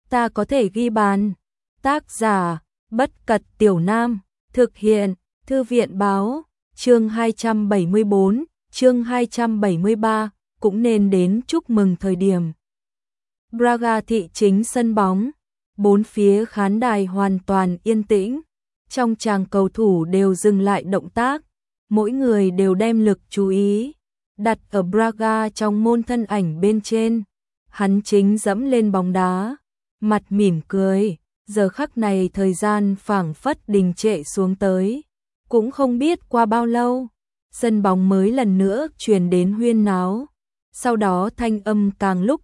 ta có thể ghi bàn. Tác giả, Bất Cật Tiểu Nam, thực hiện, Thư viện báo, chương 274, chương 273, cũng nên đến chúc mừng thời điểm. Braga thị chính sân bóng, bốn phía khán đài hoàn toàn yên tĩnh, trong tràng cầu thủ đều dừng lại động tác, mỗi người đều đem lực chú ý đặt ở Braga trong môn thân ảnh bên trên. Hắn chính dẫm lên bóng đá, mặt mỉm cười, giờ khắc này thời gian phảng phất đình trệ xuống tới. Cũng không biết qua bao lâu, sân bóng mới lần nữa truyền đến huyên náo. Sau đó thanh âm càng lúc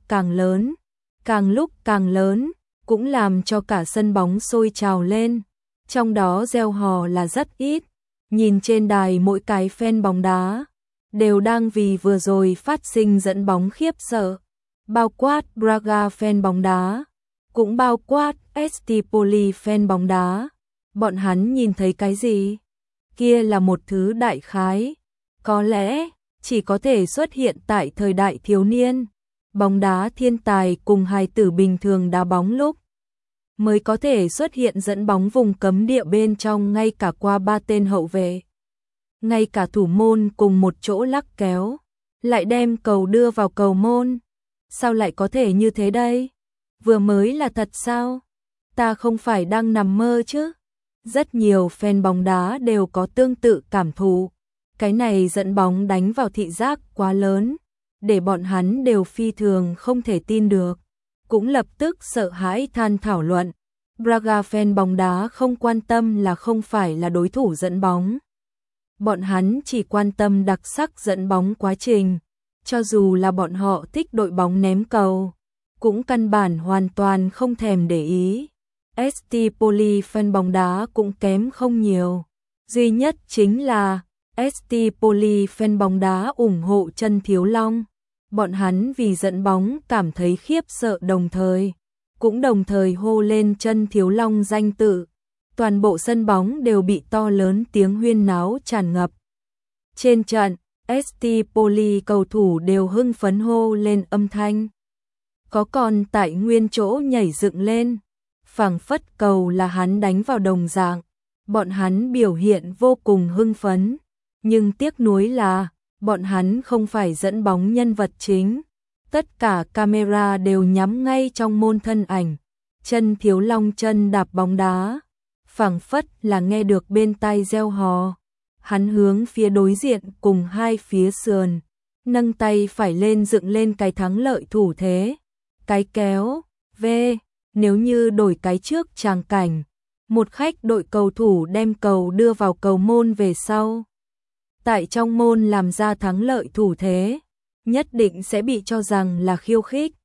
càng lớn, cũng làm cho cả sân bóng sôi trào lên. Trong đó reo hò là rất ít, nhìn trên đài mỗi cái fan bóng đá đều đang vì vừa rồi phát sinh dẫn bóng khiếp sợ. Bao quát Braga fan bóng đá, cũng bao quát Estipoli fan bóng đá. Bọn hắn nhìn thấy cái gì? Kia là một thứ đại khái, có lẽ chỉ có thể xuất hiện tại thời đại thiếu niên, bóng đá thiên tài cùng hài tử bình thường đá bóng lúc mới có thể xuất hiện dẫn bóng vùng cấm địa bên trong, ngay cả qua ba tên hậu vệ, ngay cả thủ môn cùng một chỗ lắc kéo, lại đem cầu đưa vào cầu môn. Sao lại có thể như thế đây? Vừa mới là thật sao? Ta không phải đang nằm mơ chứ? Rất nhiều fan bóng đá đều có tương tự cảm thụ. Cái này dẫn bóng đánh vào thị giác quá lớn, để bọn hắn đều phi thường không thể tin được. Cũng lập tức sợ hãi than thảo luận. Braga fan bóng đá không quan tâm là không phải là đối thủ dẫn bóng. Bọn hắn chỉ quan tâm đặc sắc dẫn bóng quá trình. Cho dù là bọn họ thích đội bóng ném cầu, cũng căn bản hoàn toàn không thèm để ý. Estipoli fan bóng đá cũng kém không nhiều. Duy nhất chính là Estipoli fan bóng đá ủng hộ Chân Thiếu Long. Bọn hắn vì dẫn bóng cảm thấy khiếp sợ, cũng đồng thời hô lên Chân Thiếu Long danh tự. Toàn bộ sân bóng đều bị to lớn tiếng huyên náo tràn ngập. Trên trận, Estipoli cầu thủ đều hưng phấn hô lên âm thanh. Có còn tại nguyên chỗ nhảy dựng lên, phảng phất cầu là hắn đánh vào đồng dạng. Bọn hắn biểu hiện vô cùng hưng phấn, nhưng tiếc nuối là bọn hắn không phải dẫn bóng nhân vật chính. Tất cả camera đều nhắm ngay trong môn thân ảnh Chân Thiếu Long chân đạp bóng đá, phảng phất là nghe được bên tai reo hò. Hắn hướng phía đối diện cùng hai phía sườn, nâng tay phải lên dựng lên cái thắng lợi thủ thế. Cái kéo, nếu như đổi cái trước tràng cảnh, một khách đội cầu thủ đem cầu đưa vào cầu môn về sau, tại trong môn làm ra thắng lợi thủ thế, nhất định sẽ bị cho rằng là khiêu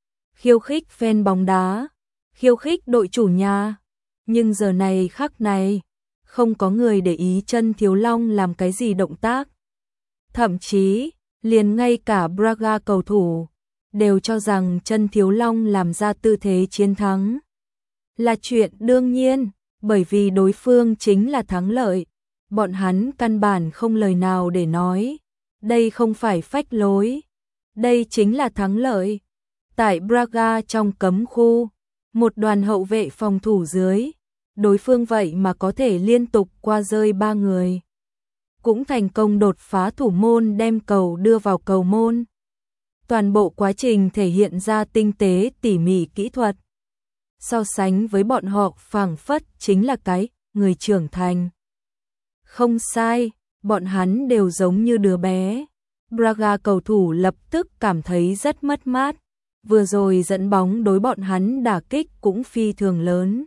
khích fan bóng đá, khiêu khích đội chủ nhà. Nhưng giờ này khắc này, không có người để ý Chân Thiếu Long làm cái gì động tác. Thậm chí, liền ngay cả Braga cầu thủ đều cho rằng Chân Thiếu Long làm ra tư thế chiến thắng là chuyện đương nhiên, bởi vì đối phương chính là thắng lợi. Bọn hắn căn bản không lời nào để nói. Đây không phải phách lối, đây chính là thắng lợi. Tại Braga trong cấm khu, một đoàn hậu vệ phòng thủ dưới, đối phương vậy mà có thể liên tục qua rơi 3 người, cũng thành công đột phá thủ môn đem cầu đưa vào cầu môn. Toàn bộ quá trình thể hiện ra tinh tế tỉ mỉ kỹ thuật. So sánh với bọn họ phảng phất chính là cái người trưởng thành. Không sai, bọn hắn đều giống như đứa bé. Braga cầu thủ lập tức cảm thấy rất mất mát. Vừa rồi dẫn bóng đối bọn hắn đả kích cũng phi thường lớn.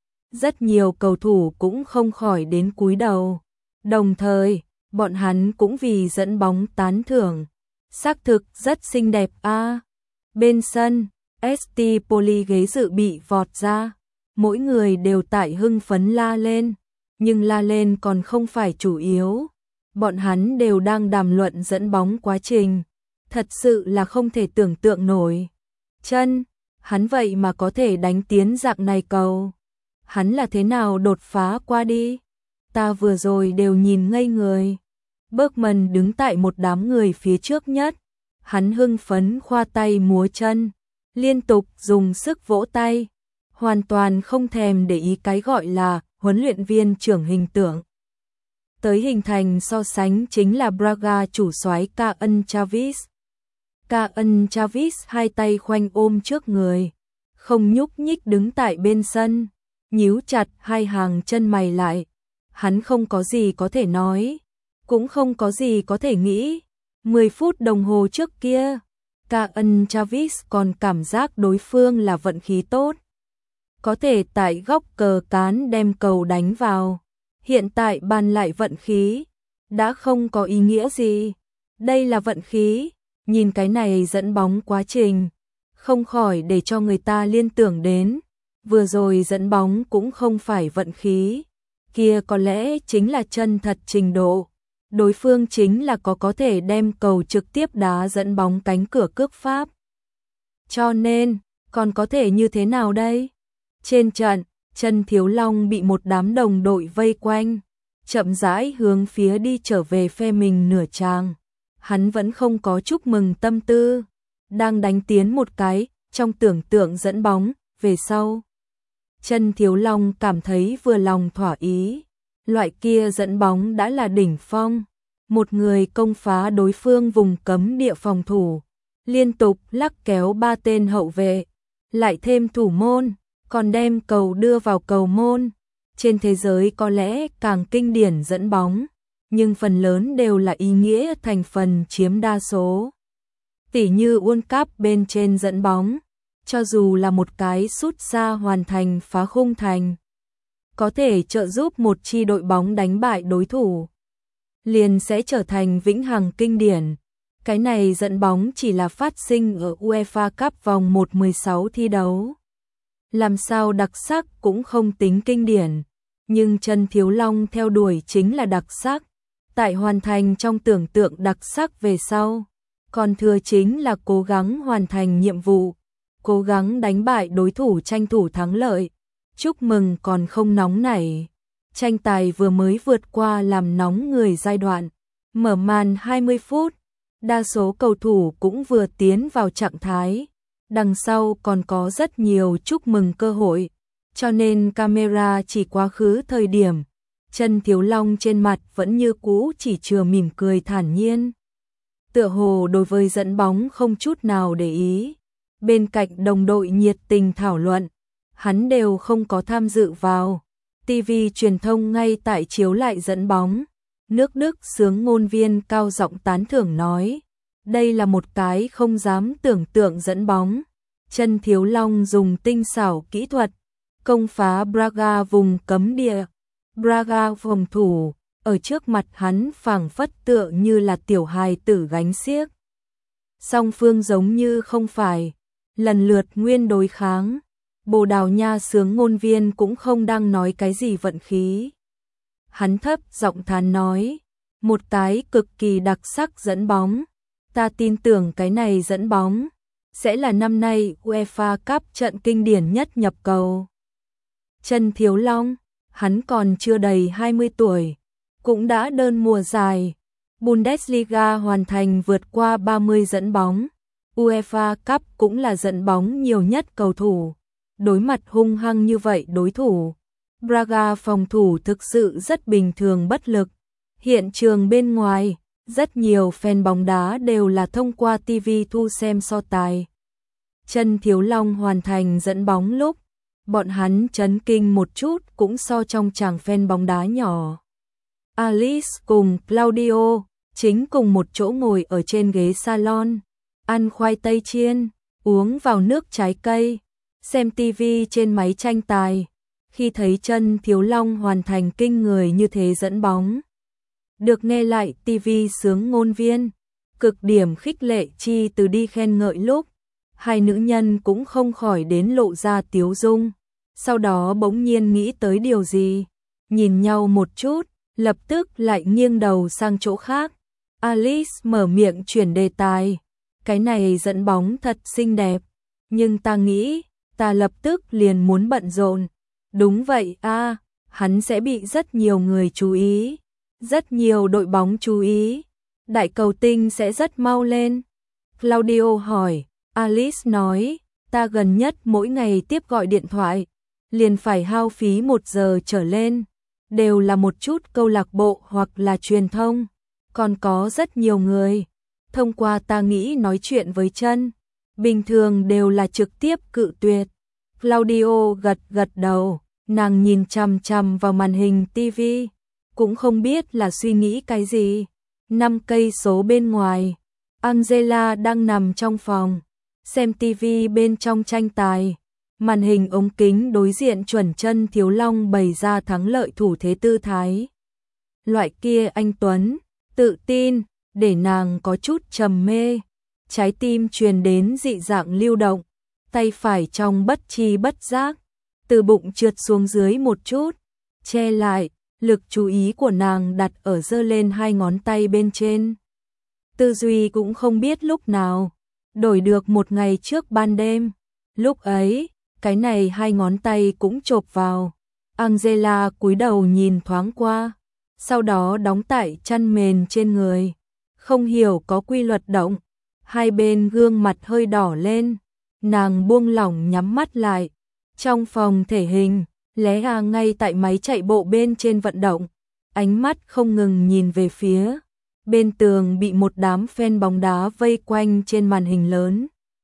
Rất nhiều cầu thủ cũng không khỏi đến cúi đầu. Đồng thời, bọn hắn cũng vì dẫn bóng tán thưởng. Xác thực rất xinh đẹp a. Bên sân, Estipoli ghế dự bị vọt ra. Mỗi người đều tại hưng phấn la lên. Nhưng la lên còn không phải chủ yếu. Bọn hắn đều đang đàm luận dẫn bóng quá trình. Thật sự là không thể tưởng tượng nổi. Chân, hắn vậy mà có thể đánh tiến dạng này cầu. Hắn là thế nào đột phá qua đi? Ta vừa rồi đều nhìn ngây người. Bergman đứng tại một đám người phía trước nhất. Hắn hưng phấn khoa tay múa chân, liên tục dùng sức vỗ tay. hoàn toàn không thèm để ý cái gọi là huấn luyện viên trưởng hình tượng. Tới hình thành so sánh chính là Braga chủ soái Ka'an Chavis. Ka'an Chavis hai tay khoanh ôm trước người, không nhúc nhích đứng tại bên sân, nhíu chặt hai hàng chân mày lại. Hắn không có gì có thể nói, cũng không có gì có thể nghĩ. 10 phút đồng hồ trước kia, Ka'an Chavis còn cảm giác đối phương là vận khí tốt, có thể tại góc cờ cán đem cầu đánh vào. Hiện tại bàn lại vận khí, đã không có ý nghĩa gì. Đây là vận khí, nhìn cái này dẫn bóng quá trình, không khỏi để cho người ta liên tưởng đến, vừa rồi dẫn bóng cũng không phải vận khí, kia có lẽ chính là chân thật trình độ. Đối phương chính là có thể đem cầu trực tiếp đá dẫn bóng cánh cửa cước pháp. Cho nên, còn có thể như thế nào đây? Trên trận, Trần Thiếu Long bị một đám đồng đội vây quanh, chậm rãi hướng phía đi trở về phe mình nửa tràng. Hắn vẫn không có chúc mừng tâm tư, đang đánh tiến một cái, trong tưởng tượng dẫn bóng, về sau. Trần Thiếu Long cảm thấy vừa lòng thỏa ý, loại kia dẫn bóng đã là đỉnh phong. Một người công phá đối phương vùng cấm địa phòng thủ, liên tục lắc kéo 3 tên hậu vệ, lại thêm thủ môn, còn đem cầu đưa vào cầu môn. Trên thế giới có lẽ càng kinh điển dẫn bóng, nhưng phần lớn đều là ý nghĩa thành phần chiếm đa số. Tỉ như World Cup bên trên dẫn bóng, cho dù là một cái sút xa hoàn thành phá khung thành, có thể trợ giúp một chi đội bóng đánh bại đối thủ, liền sẽ trở thành vĩnh hằng kinh điển. Cái này dẫn bóng chỉ là phát sinh ở UEFA Cup vòng 1/16 thi đấu. Làm sao đặc sắc cũng không tính kinh điển, nhưng Trần Thiếu Long theo đuổi chính là đặc sắc. Tại hoàn thành trong tưởng tượng đặc sắc về sau, còn thừa chính là cố gắng hoàn thành nhiệm vụ, cố gắng đánh bại đối thủ tranh thủ thắng lợi. Chúc mừng còn không nóng nảy. Tranh tài vừa mới vượt qua làm nóng người giai đoạn, mở màn 20 phút, đa số cầu thủ cũng vừa tiến vào trạng thái. Đằng sau còn có rất nhiều chúc mừng cơ hội, cho nên camera chỉ quá khứ thời điểm, Trần Thiếu Long trên mặt vẫn như cũ chỉ chừa mỉm cười thản nhiên. Tựa hồ đối với dẫn bóng không chút nào để ý, bên cạnh đồng đội nhiệt tình thảo luận, hắn đều không có tham dự vào. TV truyền thông ngay tại chiếu lại dẫn bóng, nước Đức xướng ngôn viên cao giọng tán thưởng nói, đây là một cái không dám tưởng tượng dẫn bóng. Trần Thiếu Long dùng tinh xảo kỹ thuật, công phá Braga vùng cấm địa. Braga phòng thủ, ở trước mặt hắn phảng phất tựa như là tiểu hài tử gánh xiếc. Song phương giống như không phải, lần lượt nguyên đối kháng. Bồ Đào Nha xướng ngôn viên cũng không đang nói cái gì vận khí. Hắn thấp giọng thán nói, một cái cực kỳ đặc sắc dẫn bóng. Ta tin tưởng cái này dẫn bóng sẽ là năm nay UEFA Cup trận kinh điển nhất nhập cầu. Trần Thiếu Long, hắn còn chưa đầy 20 tuổi, cũng đã đơn mùa dài. Bundesliga hoàn thành vượt qua 30 dẫn bóng. UEFA Cup cũng là dẫn bóng nhiều nhất cầu thủ. Đối mặt hung hăng như vậy đối thủ, Braga phòng thủ thực sự rất bình thường bất lực. Hiện trường bên ngoài, rất nhiều fan bóng đá đều là thông qua TV thu xem so tài. Trần Thiếu Long hoàn thành dẫn bóng lúc, bọn hắn chấn kinh một chút cũng so trong chàng fan bóng đá nhỏ. Alice cùng Claudio chính cùng một chỗ ngồi ở trên ghế salon, ăn khoai tây chiên, uống vào nước trái cây, xem TV trên máy tranh tài. Khi thấy Trần Thiếu Long hoàn thành kinh người như thế dẫn bóng, được nghe lại TV xướng ngôn viên, cực điểm khích lệ chi từ đi khen ngợi lúc, hai nữ nhân cũng không khỏi đến lộ ra tiếu dung. Sau đó bỗng nhiên nghĩ tới điều gì, nhìn nhau một chút, lập tức lại nghiêng đầu sang chỗ khác. Alice mở miệng chuyển đề tài, cái này dẫn bóng thật xinh đẹp, nhưng ta nghĩ, ta lập tức liền muốn bận rộn. Đúng vậy a, hắn sẽ bị rất nhiều người chú ý, rất nhiều đội bóng chú ý, đại cầu tinh sẽ rất mau lên. Claudio hỏi, Alice nói, Ta gần nhất mỗi ngày tiếp gọi điện thoại, liền phải hao phí 1 giờ trở lên, đều là một chút câu lạc bộ hoặc là truyền thông, còn có rất nhiều người. Thông qua ta nghĩ nói chuyện với Trân, bình thường đều là trực tiếp cự tuyệt. Claudio gật gật đầu, nàng nhìn chằm chằm vào màn hình TV, cũng không biết là suy nghĩ cái gì. 5 cây số bên ngoài, Angela đang nằm trong phòng, xem TV bên trong tranh tài. Màn hình ống kính đối diện chuẩn Trân Thiếu Long bày ra thắng lợi thủ thế tư thái. Loại kia anh tuấn, tự tin, để nàng có chút trầm mê. Trái tim truyền đến dị dạng lưu động, tay phải trong bất tri bất giác, từ bụng trượt xuống dưới một chút, che lại, lực chú ý của nàng đặt ở giơ lên 2 ngón tay bên trên. Tư duy cũng không biết lúc nào, đổi được một ngày trước ban đêm. Lúc ấy, cái này 2 ngón tay cũng chộp vào. Angela cúi đầu nhìn thoáng qua, sau đó đóng tại chăn mền trên người. Không hiểu có quy luật động, hai bên gương mặt hơi đỏ lên, nàng buông lỏng nhắm mắt lại. Trong phòng thể hình, Lea ngay tại máy chạy bộ bên trên vận động, ánh mắt không ngừng nhìn về phía bên tường bị một đám fan bóng đá vây quanh trên màn hình lớn.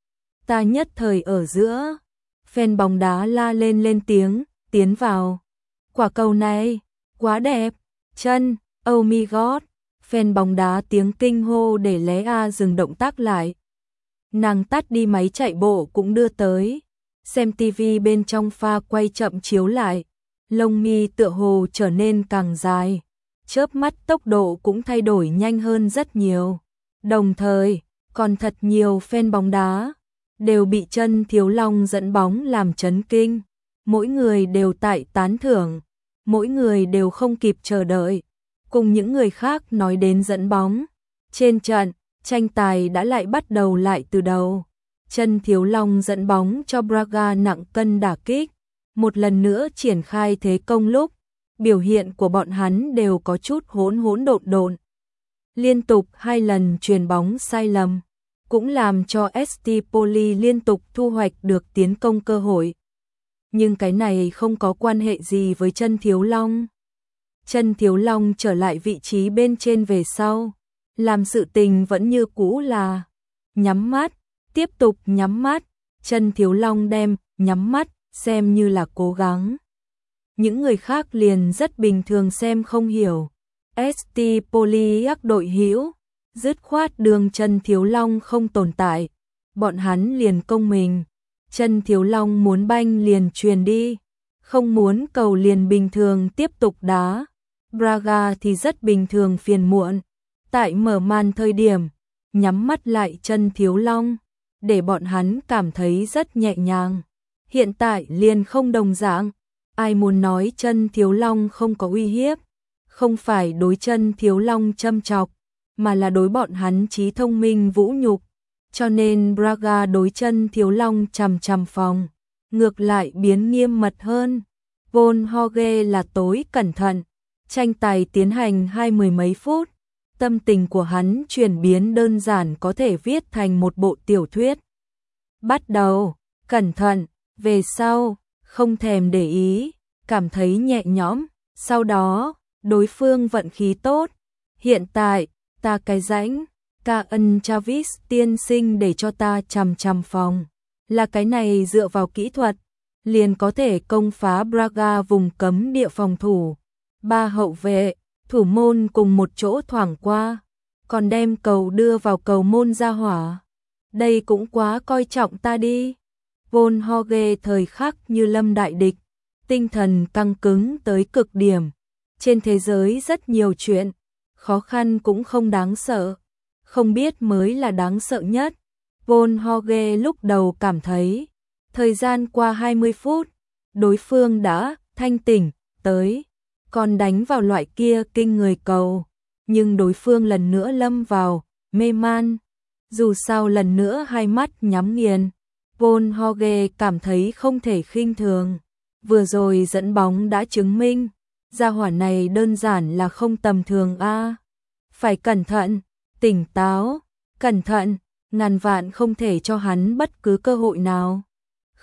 Ta nhất thời ở giữa, fan bóng đá la lên tiếng, tiến vào. Quả cầu này, quá đẹp, Trân, oh my god. Fan bóng đá tiếng kinh hô để Lea dừng động tác lại. Nàng tắt đi máy chạy bộ cũng đưa tới, xem TV bên trong pha quay chậm chiếu lại, lông mi tựa hồ trở nên càng dài, chớp mắt tốc độ cũng thay đổi nhanh hơn rất nhiều. Đồng thời, còn thật nhiều fan bóng đá đều bị Trân Thiếu Long dẫn bóng làm chấn kinh, mỗi người đều tại tán thưởng, mỗi người đều không kịp chờ đợi cùng những người khác nói đến dẫn bóng. Trên trận, tranh tài đã lại bắt đầu lại từ đầu. Trân Thiếu Long dẫn bóng cho Braga nặng cân đả kích, một lần nữa triển khai thế công lúc, biểu hiện của bọn hắn đều có chút hỗn độn. Liên tục 2 lần chuyền bóng sai lầm, cũng làm cho ST Poli liên tục thu hoạch được tiến công cơ hội. Nhưng cái này không có quan hệ gì với Trân Thiếu Long. Trân Thiếu Long trở lại vị trí bên trên về sau, làm sự tình vẫn như cũ là nhắm mắt, tiếp tục nhắm mắt. Trân Thiếu Long đem nhắm mắt xem như là cố gắng. Những người khác liền rất bình thường xem không hiểu. ST Poliac đội hữu dứt khoát đường Trân Thiếu Long không tồn tại, bọn hắn liền công mình. Trân Thiếu Long muốn banh liền truyền đi, không muốn cầu liền bình thường tiếp tục đá. Braga thì rất bình thường phiền muộn, tại mở màn thời điểm, nhắm mắt lại Trân Thiếu Long, để bọn hắn cảm thấy rất nhẹ nhàng. Hiện tại liền không đồng dạng, ai muốn nói Trân Thiếu Long không có uy hiếp, không phải đối Trân Thiếu Long châm chọc, mà là đối bọn hắn trí thông minh vũ nhục. Cho nên Braga đối Trân Thiếu Long chằm chằm phòng, ngược lại biến nghiêm mật hơn. Von Hoge là tối cẩn thận. Tranh tài tiến hành 20 mấy phút, tâm tình của hắn chuyển biến đơn giản có thể viết thành một bộ tiểu thuyết. Bắt đầu, cẩn thận, về sau, không thèm để ý, cảm thấy nhẹ nhõm, sau đó, đối phương vận khí tốt. Hiện tại, ta cái rãnh, ca ân Chavis tiên sinh để cho ta chằm chằm phòng, là cái này dựa vào kỹ thuật, liền có thể công phá Braga vùng cấm địa phòng thủ. 3 hậu vệ, thủ môn cùng một chỗ thoảng qua, còn đem cầu đưa vào cầu môn ra hỏa. Đây cũng quá coi trọng ta đi. Von Hoge thời khắc như lâm đại địch, tinh thần căng cứng tới cực điểm. Trên thế giới rất nhiều chuyện, khó khăn cũng không đáng sợ, không biết mới là đáng sợ nhất. Von Hoge lúc đầu cảm thấy, thời gian qua 20 phút, đối phương đã thanh tỉnh tới, còn đánh vào loại kia kinh người cầu, nhưng đối phương lần nữa lâm vào mê man. Dù sao lần nữa hai mắt nhắm nghiền, Von Hoge cảm thấy không thể khinh thường. Vừa rồi dẫn bóng đã chứng minh, gia hỏa này đơn giản là không tầm thường a. Phải cẩn thận, tỉnh táo, cẩn thận, ngàn vạn không thể cho hắn bất cứ cơ hội nào.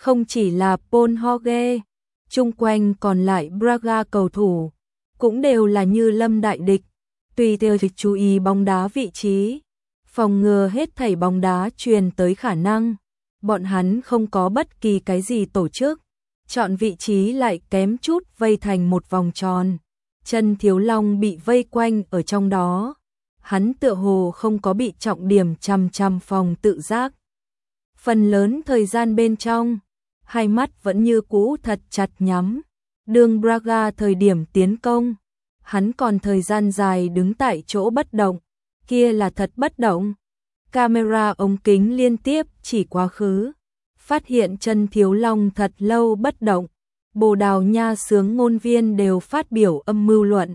Không chỉ là Paul Horge, chung quanh còn lại Braga cầu thủ cũng đều là như lâm đại địch, tùy theo việc chú ý bóng đá vị trí, phòng ngừa hết thảy bóng đá truyền tới khả năng. Bọn hắn không có bất kỳ cái gì tổ chức, chọn vị trí lại kém chút vây thành một vòng tròn. Chân Thiếu Long bị vây quanh ở trong đó, hắn tựa hồ không có bị trọng điểm chằm chằm phòng tự giác. Phần lớn thời gian bên trong, hai mắt vẫn như cũ thật chặt nhắm. Đường Braga thời điểm tiến công, hắn còn thời gian dài đứng tại chỗ bất động, kia là thật bất động. Camera ống kính liên tiếp chỉ quá khứ, phát hiện Chân Thiếu Long thật lâu bất động. Bồ Đào Nha xướng ngôn viên đều phát biểu âm mưu luận.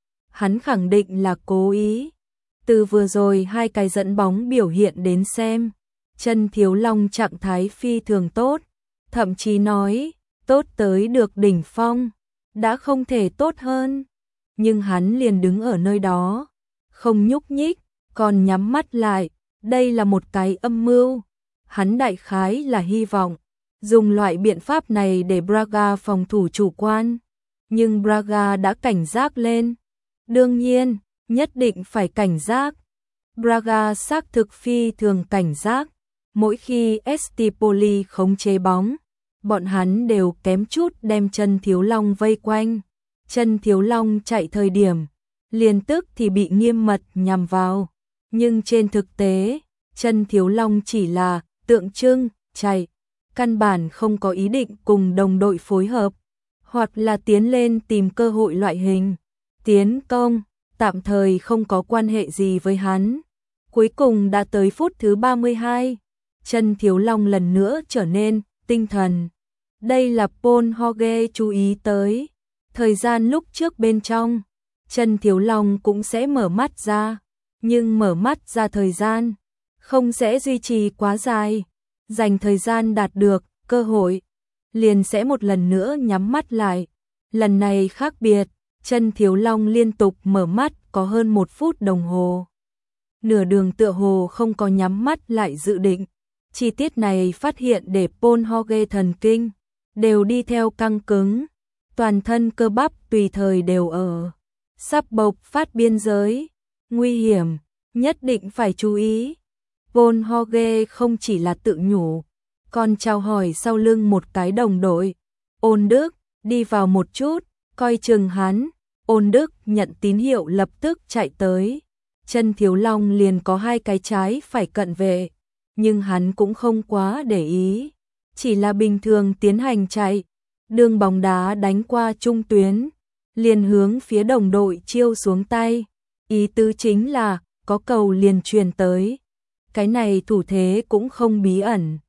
Hắn khẳng định là cố ý. Từ vừa rồi hai cái dẫn bóng biểu hiện đến xem, Chân Thiếu Long trạng thái phi thường tốt, thậm chí nói, tốt tới được đỉnh phong, đã không thể tốt hơn. Nhưng hắn liền đứng ở nơi đó, không nhúc nhích, còn nhắm mắt lại, đây là một cái âm mưu. Hắn đại khái là hy vọng dùng loại biện pháp này để Braga phòng thủ chủ quan, nhưng Braga đã cảnh giác lên. Đương nhiên, nhất định phải cảnh giác. Braga xác thực phi thường cảnh giác. Mỗi khi Estipoli khống chế bóng, bọn hắn đều kém chút đem Chân Thiếu Long vây quanh. Chân Thiếu Long chạy thời điểm, liền tức thì bị nghiêm mật nhằm vào. Nhưng trên thực tế, Chân Thiếu Long chỉ là tượng trưng, chạy. Căn bản không có ý định cùng đồng đội phối hợp, hoặc là tiến lên tìm cơ hội loại hình. Tiến công, tạm thời không có quan hệ gì với hắn. Cuối cùng đã tới phút thứ 32. Chân Thiếu Long lần nữa trở nên tinh thần. Đây là Paul Horge chú ý tới. Thời gian lúc trước bên trong, Chân Thiếu Long cũng sẽ mở mắt ra, nhưng mở mắt ra thời gian không sẽ duy trì quá dài. Dành thời gian đạt được cơ hội, liền sẽ một lần nữa nhắm mắt lại. Lần này khác biệt, Chân Thiếu Long liên tục mở mắt có hơn 1 phút đồng hồ. Nửa đường tựa hồ không có nhắm mắt lại dự định. Chi tiết này phát hiện để Paul Horge thần kinh đều đi theo căng cứng, toàn thân cơ bắp tùy thời đều ở sắp bộc phát biên giới. Nguy hiểm, nhất định phải chú ý. Paul Horge không chỉ là tự nhủ, còn chào hỏi sau lưng một cái đồng đội. Ôn Đức, đi vào một chút, coi chừng hắn. Ôn Đức nhận tín hiệu lập tức chạy tới. Chân Thiếu Long liền có 2 cái trái phải cận vệ, nhưng hắn cũng không quá để ý, chỉ là bình thường tiến hành chạy. Đường bóng đá đánh qua trung tuyến, liền hướng phía đồng đội chiêu xuống tay. Ý tứ chính là, có cầu liền truyền tới. Cái này thủ thế cũng không bí ẩn.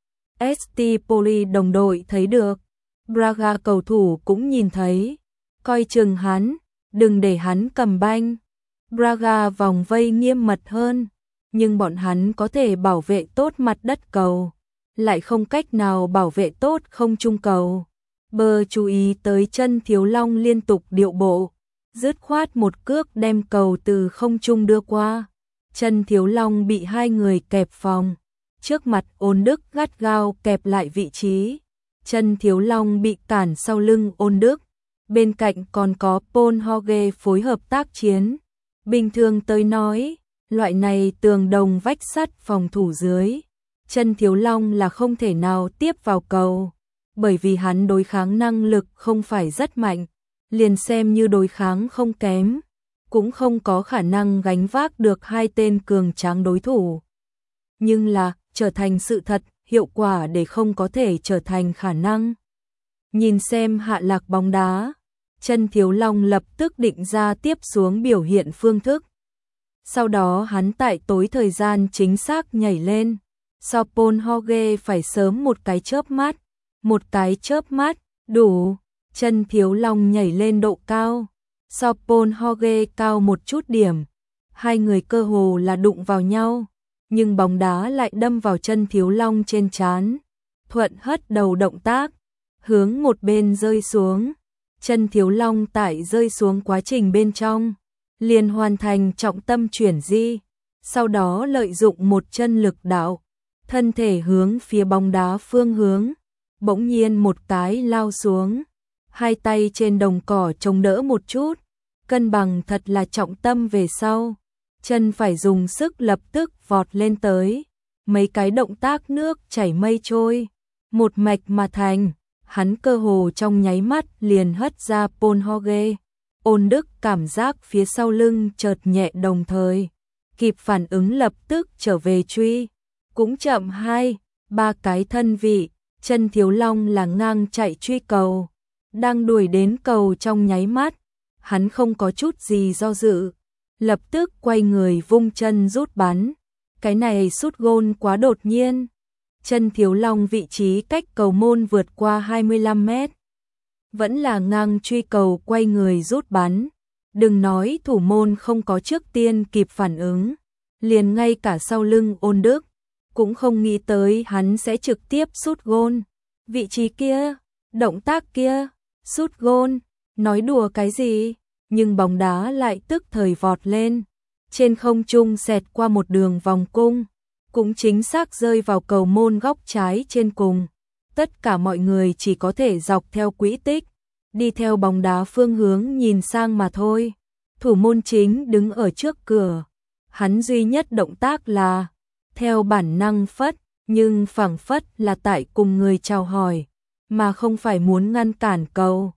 Estipoli đồng đội thấy được, Braga cầu thủ cũng nhìn thấy, coi chừng hắn, đừng để hắn cầm banh. Braga vòng vây nghiêm mật hơn, nhưng bọn hắn có thể bảo vệ tốt mặt đất cầu, lại không cách nào bảo vệ tốt không trung cầu. Bơ chú ý tới Chân Thiếu Long liên tục điệu bộ, dứt khoát một cước đem cầu từ không trung đưa qua. Chân Thiếu Long bị 2 người kẹp phòng, trước mặt Ôn Đức gắt gao kẹp lại vị trí. Chân Thiếu Long bị cản sau lưng Ôn Đức, bên cạnh còn có Paul Horge phối hợp tác chiến. Bình thường tới nói, loại này tường đồng vách sắt phòng thủ dưới, Chân Thiếu Long là không thể nào tiếp vào cầu, bởi vì hắn đối kháng năng lực không phải rất mạnh, liền xem như đối kháng không kém, cũng không có khả năng gánh vác được 2 tên cường tráng đối thủ. Nhưng là, trở thành sự thật, hiệu quả để không có thể trở thành khả năng. Nhìn xem hạ lạc bóng đá, Chân Thiếu Long lập tức định ra tiếp xuống biểu hiện phương thức. Sau đó hắn tại tối thời gian chính xác nhảy lên, so Paul Horge phải sớm một cái chớp mắt, đủ. Chân Thiếu Long nhảy lên độ cao, so Paul Horge cao một chút điểm. 2 người cơ hồ là đụng vào nhau, nhưng bóng đá lại đâm vào Chân Thiếu Long trên trán. Thuận hất đầu động tác, hướng một bên rơi xuống. Chân Thiếu Long tại rơi xuống quá trình bên trong, liền hoàn thành trọng tâm chuyển di, sau đó lợi dụng một chân lực đạo, thân thể hướng phía bóng đá phương hướng, bỗng nhiên một cái lao xuống, hai tay trên đồng cỏ chống đỡ một chút, cân bằng thật là trọng tâm về sau, chân phải dùng sức lập tức vọt lên tới, mấy cái động tác nước chảy mây trôi, một mạch mà thành, hắn cơ hồ trong nháy mắt liền hất ra Paul Hoge. Ôn Đức cảm giác phía sau lưng chợt nhẹ đồng thời, kịp phản ứng lập tức trở về truy, cũng chậm 2-3 cái thân vị, chân Thiếu Long là ngang chạy truy cầu, đang đuổi đến cầu trong nháy mắt, hắn không có chút gì do dự, lập tức quay người vung chân rút bắn, cái này sút gôn quá đột nhiên, chân Thiếu Long vị trí cách cầu môn vượt qua 25 mét. Vẫn là ngang truy cầu quay người rút bắn, đừng nói thủ môn không có trước tiên kịp phản ứng, liền ngay cả sau lưng Ôn Đức, cũng không nghĩ tới hắn sẽ trực tiếp sút gôn, vị trí kia, động tác kia, sút gôn, nói đùa cái gì, nhưng bóng đá lại tức thời vọt lên, trên không trung xẹt qua một đường vòng cung, cũng chính xác rơi vào cầu môn góc trái trên cùng. Tất cả mọi người chỉ có thể dọc theo quỹ tích, đi theo bóng đá phương hướng nhìn sang mà thôi. Thủ môn chính đứng ở trước cửa, hắn duy nhất động tác là theo bản năng phất, nhưng phảng phất là tại cùng người chào hỏi, mà không phải muốn ngăn cản cầu.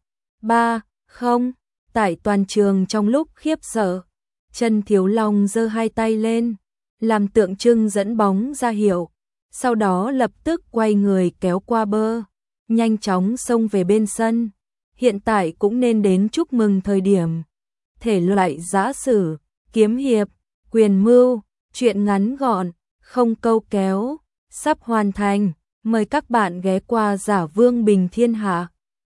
3-0, tại toàn trường trong lúc khiếp sợ, chân Thiếu Long giơ hai tay lên, làm tượng trưng dẫn bóng ra hiệu, sau đó lập tức quay người kéo qua bơ, nhanh chóng xông về bên sân. Hiện tại cũng nên đến chúc mừng thời điểm. Thể loại giã sử, kiếm hiệp, quyền mưu, truyện ngắn gọn, không câu kéo, sắp hoàn thành. Mời các bạn ghé qua Giả Vương Bình Thiên Hạ.